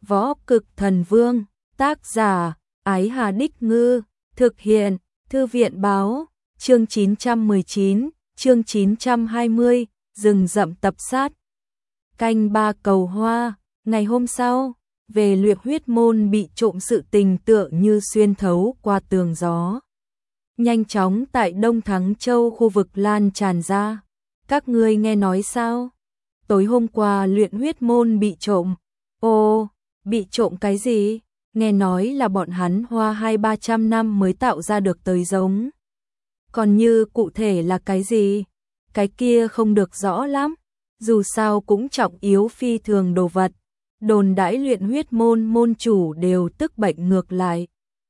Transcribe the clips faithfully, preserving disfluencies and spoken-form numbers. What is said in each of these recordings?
Võ Cực Thần Vương, tác giả, Ái Hà Đích Ngư, thực hiện, Thư viện Báo, chương chín trăm mười chín, chương chín trăm hai mươi, rừng rậm tập sát. Canh ba cầu hoa, ngày hôm sau, về Luyện Huyết Môn bị trộm sự tình tựa như xuyên thấu qua tường gió. Nhanh chóng tại Đông Thắng Châu khu vực lan tràn ra. Các ngươi nghe nói sao? Tối hôm qua Luyện Huyết Môn bị trộm. Ồ, bị trộm cái gì? Nghe nói là bọn hắn hoa hai ba trăm năm mới tạo ra được tới giống. Còn như cụ thể là cái gì? Cái kia không được rõ lắm. Dù sao cũng trọng yếu phi thường đồ vật. Đồn đãi Luyện Huyết Môn môn chủ đều tức bệnh ngược lại.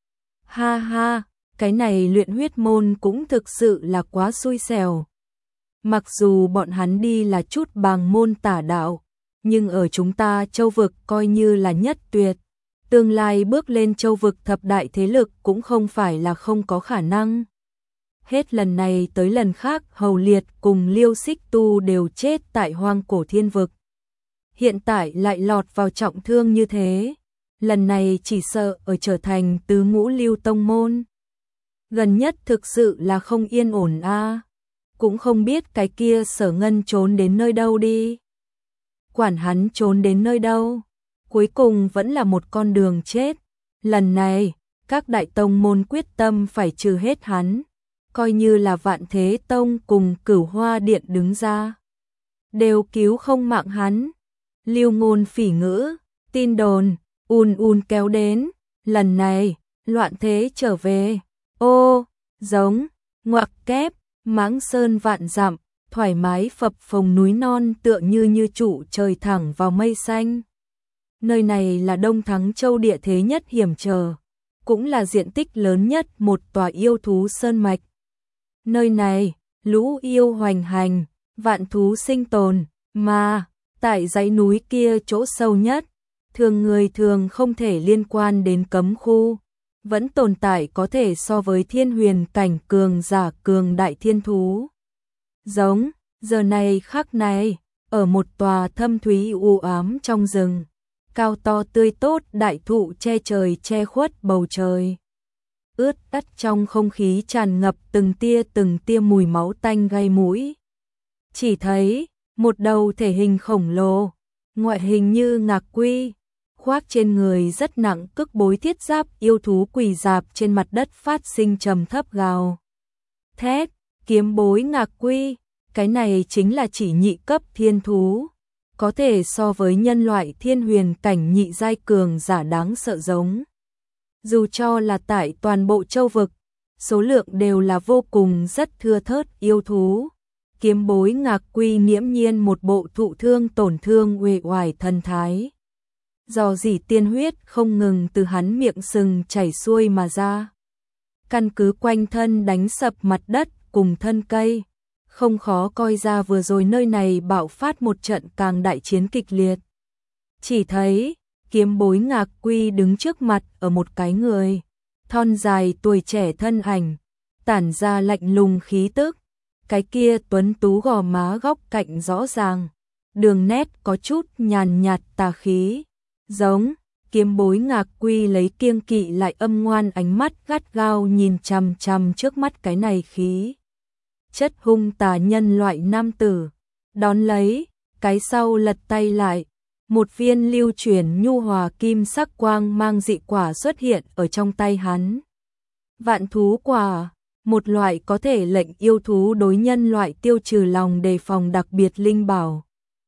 Ha ha, cái này Luyện Huyết Môn cũng thực sự là quá xui xẻo. Mặc dù bọn hắn đi là chút bàng môn tả đạo, nhưng ở chúng ta châu vực coi như là nhất tuyệt. Tương lai bước lên châu vực thập đại thế lực cũng không phải là không có khả năng. Hết lần này tới lần khác Hầu Liệt cùng Liêu Xích Tu đều chết tại Hoang Cổ Thiên Vực. Hiện tại lại lọt vào trọng thương như thế. Lần này chỉ sợ ở trở thành tứ ngũ lưu tông môn. Gần nhất thực sự là không yên ổn a. À. Cũng không biết cái kia Sở Ngân trốn đến nơi đâu đi. Quản hắn trốn đến nơi đâu. Cuối cùng vẫn là một con đường chết. Lần này, các đại tông môn quyết tâm phải trừ hết hắn. Coi như là Vạn Thế Tông cùng Cửu Hoa Điện đứng ra. Đều cứu không mạng hắn. Lưu ngôn phỉ ngữ, tin đồn, ùn ùn kéo đến. Lần này, loạn thế trở về. Ô, giống, ngoặc kép, mãng sơn vạn dặm, thoải mái phập phồng núi non tựa như như trụ trời thẳng vào mây xanh. Nơi này là Đông Thắng Châu địa thế nhất hiểm trở, cũng là diện tích lớn nhất một tòa yêu thú sơn mạch. Nơi này, lũ yêu hoành hành, vạn thú sinh tồn, mà tại dãy núi kia chỗ sâu nhất, thường người thường không thể liên quan đến cấm khu, vẫn tồn tại có thể so với thiên huyền cảnh cường giả cường đại thiên thú. Giống, giờ này khắc này, ở một tòa thâm thúy u ám trong rừng, cao to tươi tốt đại thụ che trời che khuất bầu trời. Ướt ắt trong không khí tràn ngập từng tia từng tia mùi máu tanh gây mũi. Chỉ thấy, một đầu thể hình khổng lồ, ngoại hình như ngạc quy, khoác trên người rất nặng cức bối thiết giáp yêu thú quỳ dạp trên mặt đất phát sinh trầm thấp gào thét. Kiếm bối ngạc quy, cái này chính là chỉ nhị cấp thiên thú, có thể so với nhân loại thiên huyền cảnh nhị giai cường giả đáng sợ giống. Dù cho là tại toàn bộ châu vực, số lượng đều là vô cùng rất thưa thớt yêu thú. Kiếm bối ngạc quy nghiễm nhiên một bộ thụ thương tổn thương uể oải thần thái. Dò dỉ tiên huyết không ngừng từ hắn miệng sừng chảy xuôi mà ra. Căn cứ quanh thân đánh sập mặt đất cùng thân cây, không khó coi ra vừa rồi nơi này bạo phát một trận càng đại chiến kịch liệt. Chỉ thấy, kiếm bối ngạc quy đứng trước mặt ở một cái người, thon dài tuổi trẻ thân ảnh, tản ra lạnh lùng khí tức. Cái kia tuấn tú gò má góc cạnh rõ ràng, đường nét có chút nhàn nhạt tà khí. Giống, kiếm bối ngạc quy lấy kiêng kỵ lại âm ngoan ánh mắt gắt gao nhìn chằm chằm trước mắt cái này khí chất hung tà nhân loại nam tử. Đón lấy, cái sau lật tay lại, một viên lưu chuyển nhu hòa kim sắc quang mang dị quả xuất hiện ở trong tay hắn. Vạn thú quả, một loại có thể lệnh yêu thú đối nhân loại tiêu trừ lòng đề phòng đặc biệt linh bảo.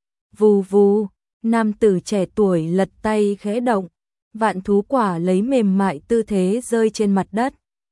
Vù vù, nam tử trẻ tuổi lật tay khẽ động, vạn thú quả lấy mềm mại tư thế rơi trên mặt đất.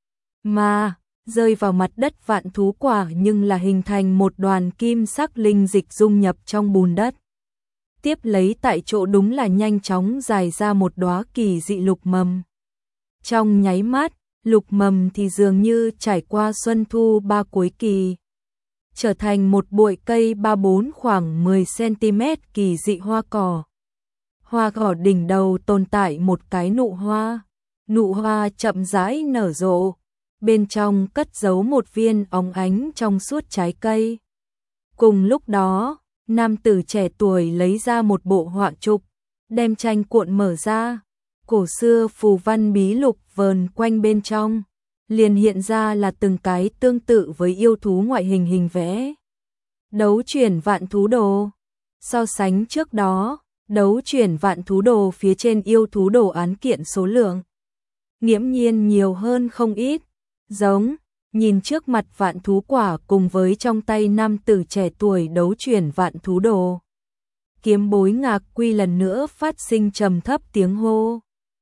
Mà, rơi vào mặt đất vạn thú quả nhưng là hình thành một đoàn kim sắc linh dịch dung nhập trong bùn đất. Tiếp lấy tại chỗ đúng là nhanh chóng dài ra một đóa kỳ dị lục mầm. Trong nháy mắt, lục mầm thì dường như trải qua xuân thu ba cuối kỳ, trở thành một bụi cây ba bốn khoảng mười xăng ti mét kỳ dị hoa cỏ. Hoa cỏ đỉnh đầu tồn tại một cái nụ hoa, nụ hoa chậm rãi nở rộ, bên trong cất giấu một viên óng ánh trong suốt trái cây. Cùng lúc đó, nam tử trẻ tuổi lấy ra một bộ họa trục, đem tranh cuộn mở ra, cổ xưa phù văn bí lục vờn quanh bên trong, liền hiện ra là từng cái tương tự với yêu thú ngoại hình hình vẽ. Đấu chuyển vạn thú đồ. So sánh trước đó, đấu chuyển vạn thú đồ phía trên yêu thú đồ án kiện số lượng nghiễm nhiên nhiều hơn không ít. Giống, nhìn trước mặt vạn thú quả cùng với trong tay nam tử trẻ tuổi đấu chuyển vạn thú đồ. Kiếm Bối Ngạc Quy lần nữa phát sinh trầm thấp tiếng hô.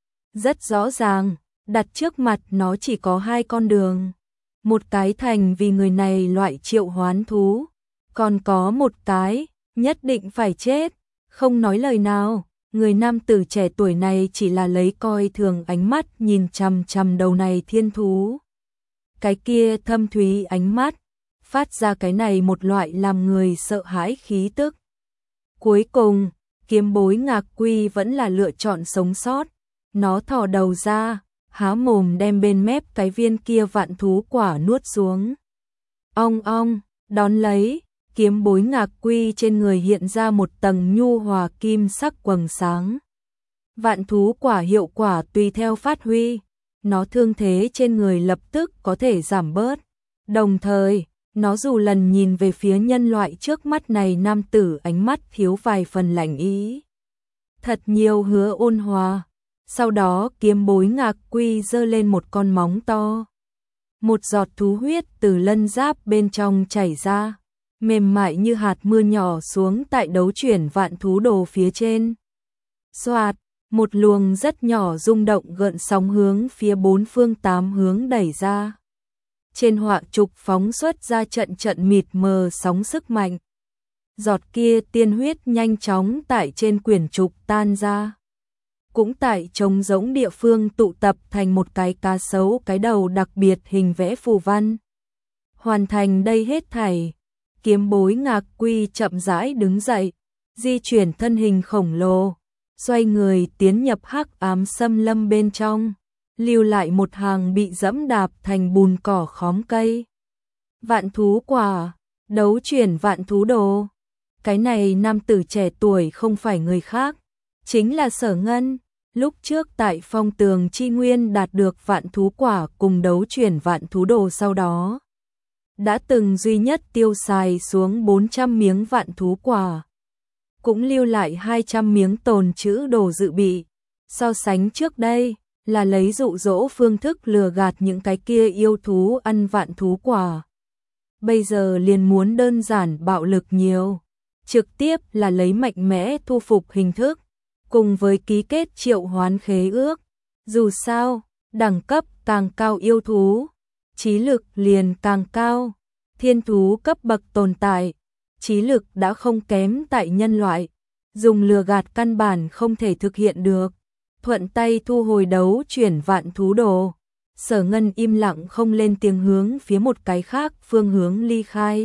Rất rõ ràng, đặt trước mặt nó chỉ có hai con đường. Một cái thành vì người này loại triệu hoán thú, còn có một cái, nhất định phải chết. Không nói lời nào, người nam tử trẻ tuổi này chỉ là lấy coi thường ánh mắt nhìn chằm chằm đầu này thiên thú. Cái kia thâm thúy ánh mắt, phát ra cái này một loại làm người sợ hãi khí tức. Cuối cùng, Kiếm Bối Ngạc Quy vẫn là lựa chọn sống sót. Nó thò đầu ra, há mồm đem bên mép cái viên kia vạn thú quả nuốt xuống. Ong ong, đón lấy, Kiếm Bối Ngạc Quy trên người hiện ra một tầng nhu hòa kim sắc quầng sáng. Vạn thú quả hiệu quả tùy theo phát huy, nó thương thế trên người lập tức có thể giảm bớt. Đồng thời, nó dù lần nhìn về phía nhân loại trước mắt này nam tử ánh mắt thiếu vài phần lạnh ý. Thật nhiều hứa ôn hòa. Sau đó Kiếm Bối Ngạc Quy giơ lên một con móng to. Một giọt thú huyết từ lân giáp bên trong chảy ra, mềm mại như hạt mưa nhỏ xuống tại đấu chuyển vạn thú đồ phía trên. Xoạt, một luồng rất nhỏ rung động gợn sóng hướng phía bốn phương tám hướng đẩy ra. Trên họa trục phóng xuất ra trận trận mịt mờ sóng sức mạnh. Giọt kia tiên huyết nhanh chóng tại trên quyển trục tan ra. Cũng tại trống rỗng địa phương tụ tập thành một cái cá sấu cái đầu đặc biệt hình vẽ phù văn. Hoàn thành đây hết thảy, Kiếm Bối Ngạc Quy chậm rãi đứng dậy, di chuyển thân hình khổng lồ, xoay người tiến nhập hắc ám xâm lâm bên trong, lưu lại một hàng bị dẫm đạp thành bùn cỏ khóm cây. Vạn thú quả, đấu chuyển vạn thú đồ. Cái này nam tử trẻ tuổi không phải người khác, chính là Sở Ngân. Lúc trước tại Phong Tường Chi Nguyên đạt được vạn thú quả cùng đấu chuyển vạn thú đồ sau đó, đã từng duy nhất tiêu xài xuống bốn trăm miếng vạn thú quả, cũng lưu lại hai trăm miếng tồn trữ đồ dự bị. So sánh trước đây, là lấy dụ dỗ phương thức lừa gạt những cái kia yêu thú ăn vạn thú quả. Bây giờ liền muốn đơn giản bạo lực nhiều, trực tiếp là lấy mạnh mẽ thu phục hình thức, cùng với ký kết triệu hoán khế ước. Dù sao, đẳng cấp càng cao yêu thú, trí lực liền càng cao. Thiên thú cấp bậc tồn tại, trí lực đã không kém tại nhân loại, dùng lừa gạt căn bản không thể thực hiện được. Thuận tay thu hồi đấu chuyển vạn thú đồ, Sở Ngân im lặng không lên tiếng hướng phía một cái khác phương hướng ly khai.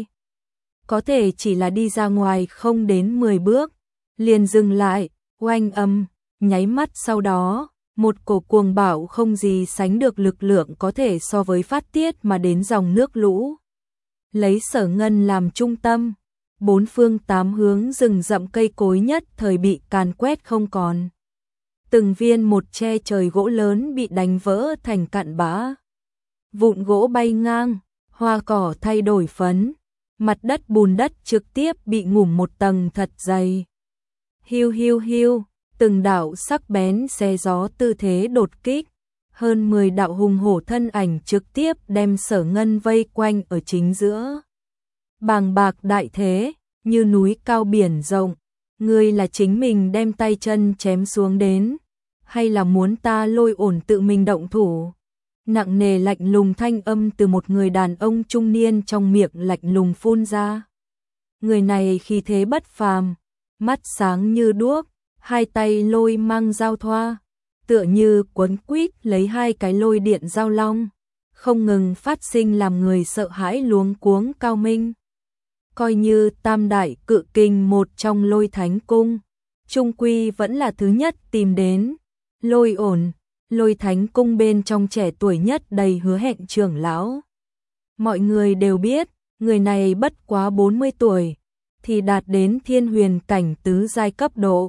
Có thể chỉ là đi ra ngoài không đến mười bước, liền dừng lại, oanh âm, nháy mắt sau đó, một cổ cuồng bạo không gì sánh được lực lượng có thể so với phát tiết mà đến dòng nước lũ. Lấy Sở Ngân làm trung tâm, bốn phương tám hướng rừng rậm cây cối nhất thời bị càn quét không còn. Từng viên một che trời gỗ lớn bị đánh vỡ thành cặn bã. Vụn gỗ bay ngang, hoa cỏ thay đổi phấn, mặt đất bùn đất trực tiếp bị ngủm một tầng thật dày. Hiu hiu hiu, từng đạo sắc bén xé gió tư thế đột kích, hơn mười đạo hùng hổ thân ảnh trực tiếp đem Sở Ngân vây quanh ở chính giữa. Bàng bạc đại thế, như núi cao biển rộng, ngươi là chính mình đem tay chân chém xuống đến, hay là muốn ta lôi ổn tự mình động thủ? Nặng nề lạnh lùng thanh âm từ một người đàn ông trung niên trong miệng lạnh lùng phun ra. Người này khí thế bất phàm, mắt sáng như đuốc, hai tay lôi mang giao thoa, tựa như quấn quýt lấy hai cái lôi điện giao long, không ngừng phát sinh làm người sợ hãi luống cuống cao minh. Coi như tam đại cự kinh một trong Lôi Thánh Cung, trung quy vẫn là thứ nhất tìm đến. Lôi ổn, Lôi Thánh Cung bên trong trẻ tuổi nhất đầy hứa hẹn trưởng lão. Mọi người đều biết, người này bất quá bốn mươi tuổi, thì đạt đến thiên huyền cảnh tứ giai cấp độ.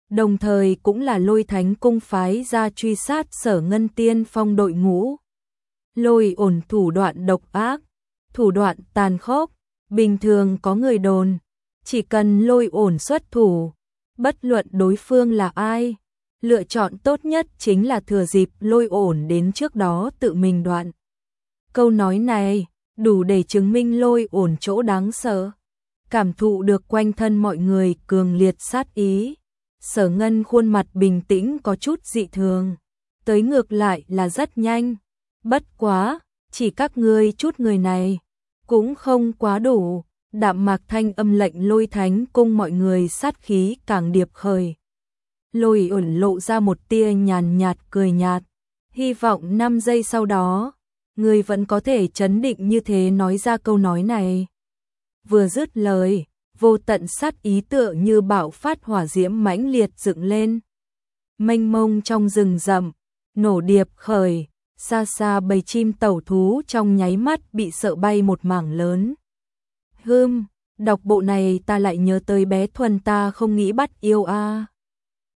đồng thời cũng là Lôi Thánh cung phái ra truy sát Sở Ngân Tiên Phong đội ngũ. Lôi Ổn thủ đoạn độc ác, thủ đoạn tàn khốc, bình thường có người đồn, chỉ cần Lôi Ổn xuất thủ, bất luận đối phương là ai, lựa chọn tốt nhất chính là thừa dịp Lôi Ổn đến trước đó tự mình đoạn. Câu nói này đủ để chứng minh Lôi Ổn chỗ đáng sợ. Cảm thụ được quanh thân mọi người cường liệt sát ý, Sở Ngân khuôn mặt bình tĩnh có chút dị thường, tới ngược lại là rất nhanh. Bất quá, chỉ các ngươi chút người này, cũng không quá đủ. Đạm Mạc thanh âm lệnh Lôi Thánh cung mọi người sát khí càng điệp khởi. Lôi Ổn lộ ra một tia nhàn nhạt cười nhạt, hy vọng năm giây sau đó, ngươi vẫn có thể trấn định như thế nói ra câu nói này. Vừa dứt lời, vô tận sát ý tựa như bạo phát hỏa diễm mãnh liệt dựng lên. Mênh mông trong rừng rậm, nổ điệp khởi, xa xa bầy chim tẩu thú trong nháy mắt bị sợ bay một mảng lớn. Hưm, đọc bộ này ta lại nhớ tới bé Thuần ta không nghĩ bắt yêu a. À.